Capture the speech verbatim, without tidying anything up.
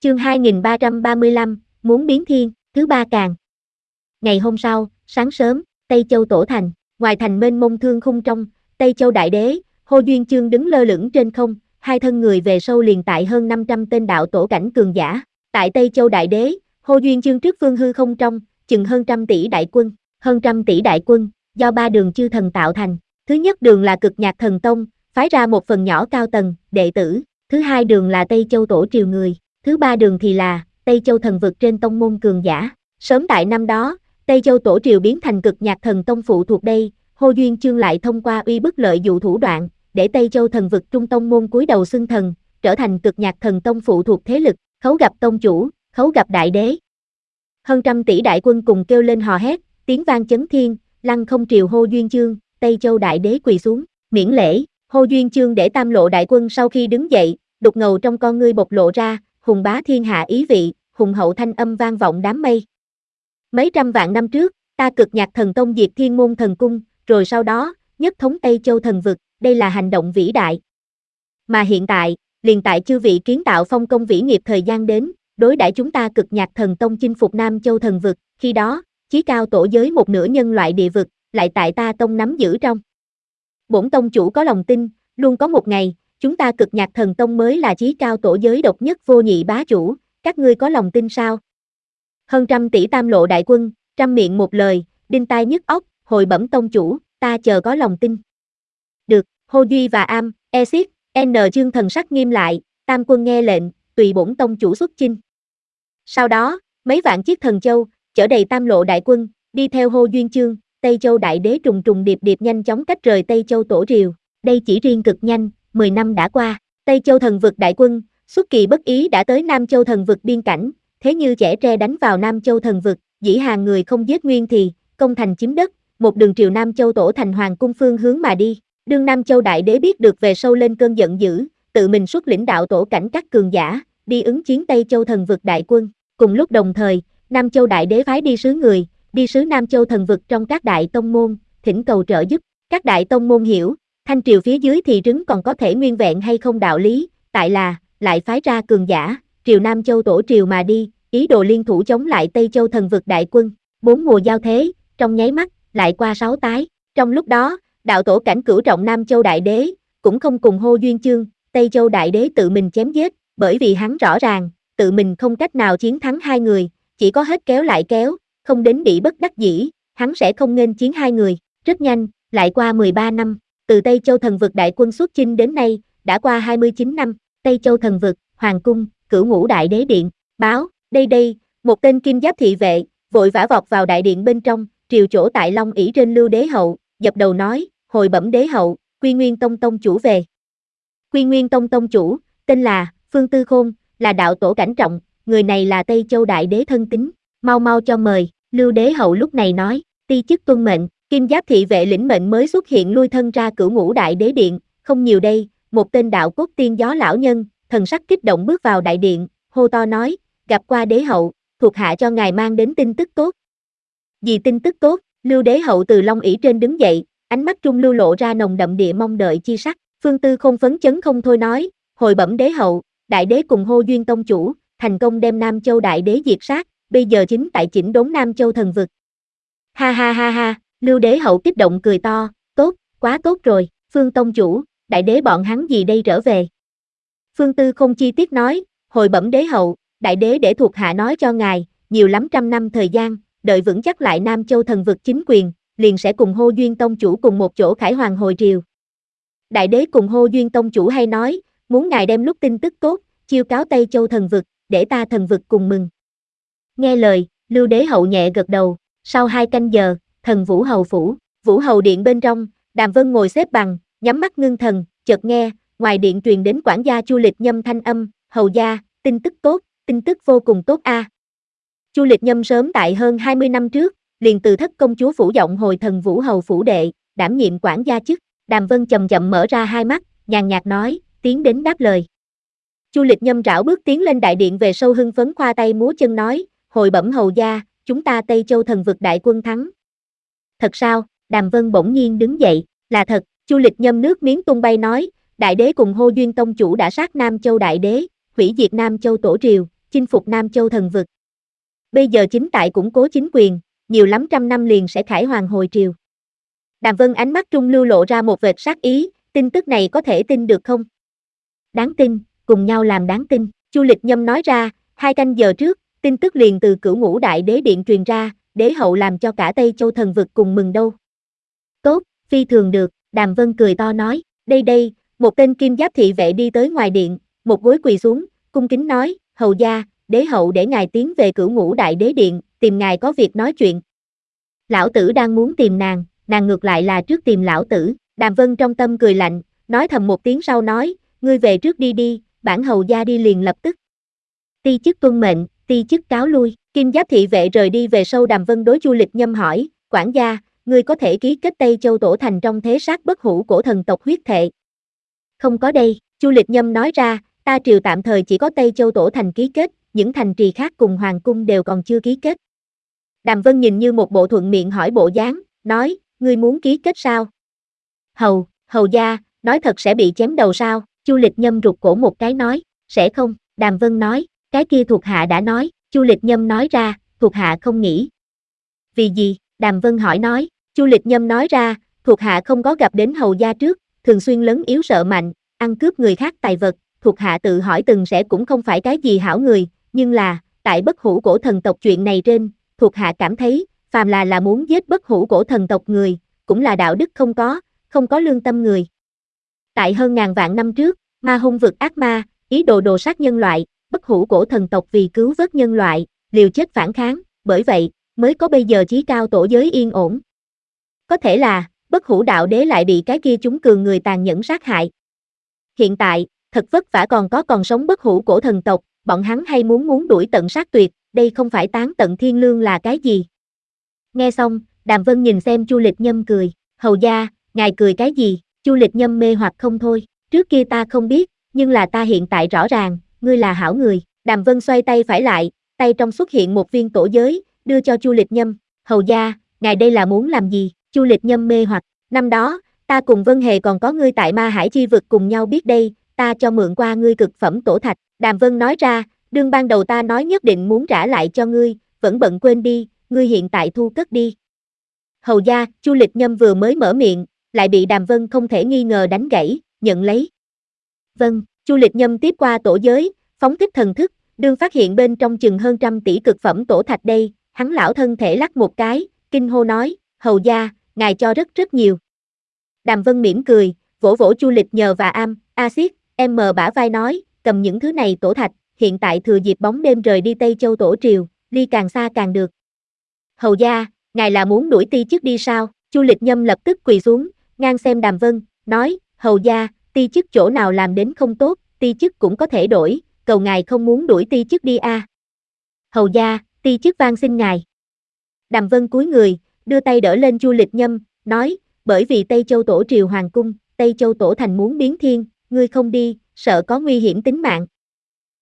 Chương hai nghìn ba trăm ba mươi lăm, muốn biến thiên, thứ ba càng. Ngày hôm sau, sáng sớm, Tây Châu Tổ thành, ngoài thành mênh mông thương khung trong, Tây Châu Đại Đế, Hồ Duyên Chương đứng lơ lửng trên không, hai thân người về sâu liền tại hơn năm trăm tên đạo tổ cảnh cường giả. Tại Tây Châu Đại Đế, Hồ Duyên Chương trước phương hư không trong, chừng hơn trăm tỷ đại quân, hơn trăm tỷ đại quân, do ba đường chư thần tạo thành. Thứ nhất đường là Cực Nhạc Thần Tông, phái ra một phần nhỏ cao tầng, đệ tử. Thứ hai đường là Tây Châu Tổ triều người. Thứ ba đường thì là Tây Châu thần vực trên tông môn cường giả. Sớm tại năm đó, Tây Châu Tổ triều biến thành Cực Nhạc Thần Tông phụ thuộc đây, Hồ Duyên Chương lại thông qua uy bức lợi dụ thủ đoạn, để Tây Châu thần vực trung tông môn cúi đầu xưng thần, trở thành Cực Nhạc Thần Tông phụ thuộc thế lực, khấu gặp tông chủ, khấu gặp đại đế. Hơn trăm tỷ đại quân cùng kêu lên hò hét, tiếng vang chấn thiên, lăng không triều Hồ Duyên Chương, Tây Châu đại đế quỳ xuống, miễn lễ. Hồ Duyên Chương để tam lộ đại quân sau khi đứng dậy, đục ngầu trong con ngươi bộc lộ ra, hùng bá thiên hạ ý vị, hùng hậu thanh âm vang vọng đám mây. Mấy trăm vạn năm trước, ta Cực Nhạc Thần Tông diệt Thiên Môn Thần Cung, rồi sau đó, nhất thống Tây Châu thần vực, đây là hành động vĩ đại. Mà hiện tại, liền tại chư vị kiến tạo phong công vĩ nghiệp thời gian đến, đối đãi chúng ta Cực Nhạc Thần Tông chinh phục Nam Châu thần vực, khi đó, chí cao tổ giới một nửa nhân loại địa vực, lại tại ta tông nắm giữ trong. Bổn tông chủ có lòng tin, luôn có một ngày, chúng ta Cực Nhạc Thần Tông mới là chí cao tổ giới độc nhất vô nhị bá chủ, các ngươi có lòng tin sao? Hơn trăm tỷ tam lộ đại quân, trăm miệng một lời, đinh tai nhức óc, hồi bẩm tông chủ, ta chờ có lòng tin. Được, Hồ Duy và Am, Exit, N Chương thần sắc nghiêm lại, tam quân nghe lệnh, tùy bổn tông chủ xuất chinh. Sau đó, mấy vạn chiếc thần châu, chở đầy tam lộ đại quân, đi theo Hồ Duyên Chương, Tây Châu đại đế trùng trùng điệp điệp nhanh chóng cách rời Tây Châu Tổ triều, đây chỉ riêng cực nhanh. mười năm đã qua, Tây Châu thần vực đại quân, xuất kỳ bất ý đã tới Nam Châu thần vực biên cảnh, thế như chẻ tre đánh vào Nam Châu thần vực, dĩ hàng người không giết nguyên thì, công thành chiếm đất, một đường triều Nam Châu Tổ thành hoàng cung phương hướng mà đi. Đương Nam Châu đại đế biết được về sâu lên cơn giận dữ, tự mình xuất lĩnh đạo tổ cảnh các cường giả, đi ứng chiến Tây Châu thần vực đại quân. Cùng lúc đồng thời, Nam Châu đại đế phái đi sứ người, đi sứ Nam Châu thần vực trong các đại tông môn, thỉnh cầu trợ giúp. Các đại tông môn hiểu, Thanh triều phía dưới thì trứng còn có thể nguyên vẹn hay không đạo lý, tại là, lại phái ra cường giả, triều Nam Châu Tổ triều mà đi, ý đồ liên thủ chống lại Tây Châu thần vực đại quân. Bốn mùa giao thế, trong nháy mắt, lại qua sáu tái. Trong lúc đó, đạo tổ cảnh cửu trọng Nam Châu đại đế, cũng không cùng Hồ Duyên Chương, Tây Châu đại đế tự mình chém giết, bởi vì hắn rõ ràng, tự mình không cách nào chiến thắng hai người, chỉ có hết kéo lại kéo, không đến bị bất đắc dĩ, hắn sẽ không nghênh chiến hai người. Rất nhanh, lại qua mười ba năm. Từ Tây Châu thần vực đại quân xuất chinh đến nay, đã qua hai mươi chín năm, Tây Châu thần vực, hoàng cung, cửu ngũ đại đế điện, báo, đây đây, một tên kim giáp thị vệ, vội vã vọt vào đại điện bên trong, triều chỗ tại Long ỷ trên Lưu Đế hậu, dập đầu nói, hồi bẩm đế hậu, Quy Nguyên Tông tông chủ về. Quy Nguyên Tông tông chủ, tên là, Phương Tư Khôn, là đạo tổ cảnh trọng, người này là Tây Châu đại đế thân tín, mau mau cho mời. Lưu Đế hậu lúc này nói, ti chức tuân mệnh. Kim giáp thị vệ lĩnh mệnh mới xuất hiện lui thân ra cửu ngũ đại đế điện, không nhiều đây, một tên đạo cốt tiên gió lão nhân, thần sắc kích động bước vào đại điện, hô to nói, gặp qua đế hậu, thuộc hạ cho ngài mang đến tin tức tốt. Gì tin tức tốt? Lưu Đế hậu từ Long ỷ trên đứng dậy, ánh mắt trung lưu lộ ra nồng đậm địa mong đợi chi sắc. Phương Tư Khôn phấn chấn không thôi nói, hồi bẩm đế hậu, đại đế cùng Hồ Duyên tông chủ, thành công đem Nam Châu đại đế diệt sát, bây giờ chính tại chỉnh đốn Nam Châu thần vực. Ha ha ha ha. Lưu Đế hậu kích động cười to, tốt, quá tốt rồi, Phương tông chủ, đại đế bọn hắn gì đây trở về. Phương Tư không chi tiết nói, hồi bẩm đế hậu, đại đế để thuộc hạ nói cho ngài, nhiều lắm trăm năm thời gian, đợi vững chắc lại Nam Châu thần vực chính quyền, liền sẽ cùng Hồ Duyên tông chủ cùng một chỗ khải hoàng hồi triều. Đại đế cùng Hồ Duyên tông chủ hay nói, muốn ngài đem lúc tin tức tốt, chiêu cáo Tây Châu thần vực, để ta thần vực cùng mừng. Nghe lời, Lưu Đế hậu nhẹ gật đầu, sau hai canh giờ, thần Vũ Hầu phủ, Vũ Hầu điện bên trong, Đàm Vân ngồi xếp bằng, nhắm mắt ngưng thần, chợt nghe, ngoài điện truyền đến quản gia Chu Lịch Nhâm thanh âm, hầu gia, tin tức tốt, tin tức vô cùng tốt a. À. Chu Lịch Nhâm sớm tại hơn hai mươi năm trước, liền từ thất công chúa phủ giọng hồi thần Vũ Hầu phủ đệ, đảm nhiệm quản gia chức. Đàm Vân chậm chậm mở ra hai mắt, nhàn nhạt nói, tiến đến đáp lời. Chu Lịch Nhâm rảo bước tiến lên đại điện về sâu hưng phấn khoa tay múa chân nói, hồi bẩm hầu gia, chúng ta Tây Châu thần vực đại quân thắng. Thật sao? Đàm Vân bỗng nhiên đứng dậy, là thật. Chu Lịch Nhâm nước miếng tung bay nói, đại đế cùng Hồ Duyên tông chủ đã sát Nam Châu đại đế, hủy diệt Nam Châu tổ triều, chinh phục Nam Châu thần vực. Bây giờ chính tại củng cố chính quyền, nhiều lắm trăm năm liền sẽ khải hoàn hồi triều. Đàm Vân ánh mắt trung lưu lộ ra một vệt sát ý, tin tức này có thể tin được không? Đáng tin, cùng nhau làm đáng tin, Chu Lịch Nhâm nói ra, hai canh giờ trước, tin tức liền từ Cửu Ngũ Đại Đế Điện truyền ra, đế hậu làm cho cả Tây Châu thần vực cùng mừng đâu. Tốt, phi thường được, Đàm Vân cười to nói, đây đây, một tên kim giáp thị vệ đi tới ngoài điện, một gối quỳ xuống, cung kính nói, hầu gia, đế hậu để ngài tiến về Cửu Ngũ Đại Đế Điện, tìm ngài có việc nói chuyện. Lão tử đang muốn tìm nàng, nàng ngược lại là trước tìm lão tử, Đàm Vân trong tâm cười lạnh, nói thầm một tiếng sau nói, ngươi về trước đi đi, bản hầu gia đi liền lập tức. Ti chức tuân mệnh, ti chức cáo lui, kim giáp thị vệ rời đi về sau. Đàm Vân đối Chu Lịch Nhâm hỏi, quản gia, ngươi có thể ký kết Tây Châu Tổ thành trong thế sát bất hủ cổ thần tộc huyết thệ? Không có đây, Chu Lịch Nhâm nói ra, ta triều tạm thời chỉ có Tây Châu Tổ thành ký kết, những thành trì khác cùng hoàng cung đều còn chưa ký kết. Đàm Vân nhìn như một bộ thuận miệng hỏi bộ dáng, nói, ngươi muốn ký kết sao? Hầu, hầu gia, nói thật sẽ bị chém đầu sao? Chu Lịch Nhâm rụt cổ một cái nói, sẽ không, Đàm Vân nói, cái kia thuộc hạ đã nói, Chu Lịch Nhâm nói ra, thuộc hạ không nghĩ. Vì gì? Đàm Vân hỏi nói, Chu Lịch Nhâm nói ra, thuộc hạ không có gặp đến hầu gia trước, thường xuyên lấn yếu sợ mạnh, ăn cướp người khác tài vật, thuộc hạ tự hỏi từng sẽ cũng không phải cái gì hảo người, nhưng là, tại bất hủ cổ thần tộc chuyện này trên, thuộc hạ cảm thấy, phàm là là muốn giết bất hủ cổ thần tộc người, cũng là đạo đức không có, không có lương tâm người. Tại hơn ngàn vạn năm trước, ma hung vực ác ma, ý đồ đồ sát nhân loại, bất hủ cổ thần tộc vì cứu vớt nhân loại, liều chết phản kháng, bởi vậy, mới có bây giờ chí cao tổ giới yên ổn. Có thể là, bất hủ đạo đế lại bị cái kia chúng cường người tàn nhẫn sát hại. Hiện tại, thật vất vả còn có còn sống bất hủ cổ thần tộc, bọn hắn hay muốn muốn đuổi tận sát tuyệt, đây không phải tán tận thiên lương là cái gì? Nghe xong, Đàm Vân nhìn xem Chu Lịch Nhâm cười, hầu gia, ngài cười cái gì? Chu Lịch Nhâm mê hoặc không thôi, trước kia ta không biết, nhưng là ta hiện tại rõ ràng, ngươi là hảo người. Đàm Vân xoay tay phải lại, tay trong xuất hiện một viên tổ giới, đưa cho Chu Lịch Nhâm, hầu gia, ngài đây là muốn làm gì? Chu Lịch Nhâm mê hoặc, năm đó, ta cùng Vân Hề còn có ngươi tại Ma Hải chi vực cùng nhau biết đây, ta cho mượn qua ngươi cực phẩm tổ thạch. Đàm Vân nói ra, đương ban đầu ta nói nhất định muốn trả lại cho ngươi, vẫn bận quên đi, ngươi hiện tại thu cất đi. Hầu gia, Chu Lịch Nhâm vừa mới mở miệng, lại bị Đàm Vân không thể nghi ngờ đánh gãy, nhận lấy. Vâng, Chu Lịch Nhâm tiếp qua tổ giới, phóng thích thần thức, đương phát hiện bên trong chừng hơn trăm tỷ cực phẩm tổ thạch đây, hắn lão thân thể lắc một cái, kinh hô nói, hầu gia, ngài cho rất rất nhiều. Đàm Vân mỉm cười, vỗ vỗ Chu Lịch Nhờ và Am, Axit, em bả vai nói, cầm những thứ này tổ thạch, hiện tại thừa dịp bóng đêm rời đi Tây Châu tổ triều, ly càng xa càng được. Hầu gia, ngài là muốn đuổi ti chức đi sao? Chu Lịch Nhâm lập tức quỳ xuống, ngang xem Đàm Vân, nói, hầu gia, ti chức chỗ nào làm đến không tốt, ti chức cũng có thể đổi, cầu ngài không muốn đuổi ti chức đi a. À. Hầu gia, ti chức van xin ngài. Đàm Vân cúi người, đưa tay đỡ lên Chu Lịch Nhâm, nói, bởi vì Tây Châu tổ triều hoàng cung, Tây Châu tổ thành muốn biến thiên, ngươi không đi, sợ có nguy hiểm tính mạng.